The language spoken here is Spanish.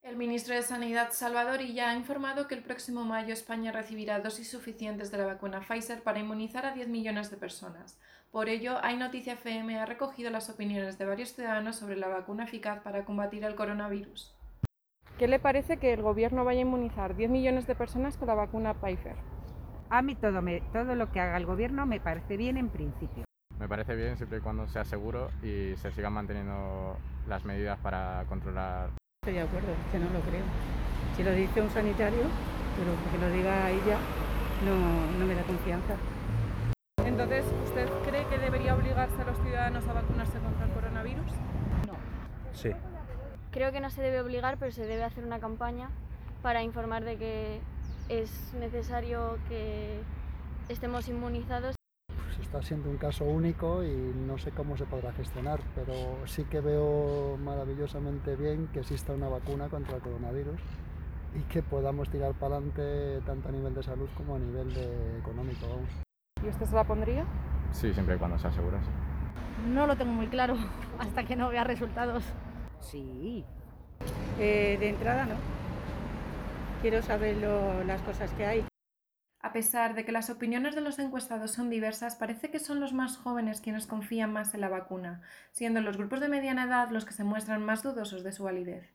El ministro de Sanidad, Salvador Illa, ha informado que el próximo mayo España recibirá dosis suficientes de la vacuna Pfizer para inmunizar a 10 millones de personas. Por ello, Hay Noticia FM ha recogido las opiniones de varios ciudadanos sobre la vacuna eficaz para combatir el coronavirus. ¿Qué le parece que el gobierno vaya a inmunizar 10 millones de personas con la vacuna Pfizer? A mí todo lo que haga el gobierno me parece bien en principio. Me parece bien siempre y cuando sea seguro y se sigan manteniendo las medidas para controlar. Estoy de acuerdo, que no lo creo. Si lo dice un sanitario, pero que lo diga ella, no me da confianza. Entonces, ¿usted cree que debería obligarse a los ciudadanos a vacunarse contra el coronavirus? Sí. Creo que no se debe obligar, pero se debe hacer una campaña para informar de que es necesario que estemos inmunizados. Pues está siendo un caso único y no sé cómo se podrá gestionar, pero sí que veo maravillosamente bien que exista una vacuna contra el coronavirus y que podamos tirar para adelante tanto a nivel de salud como a nivel económico. Vamos. ¿Y usted se la pondría? Sí, siempre y cuando sea seguro, sí. No lo tengo muy claro hasta que no vea resultados. Sí. De entrada no. Quiero saber las cosas que hay. A pesar de que las opiniones de los encuestados son diversas, parece que son los más jóvenes quienes confían más en la vacuna, siendo los grupos de mediana edad los que se muestran más dudosos de su validez.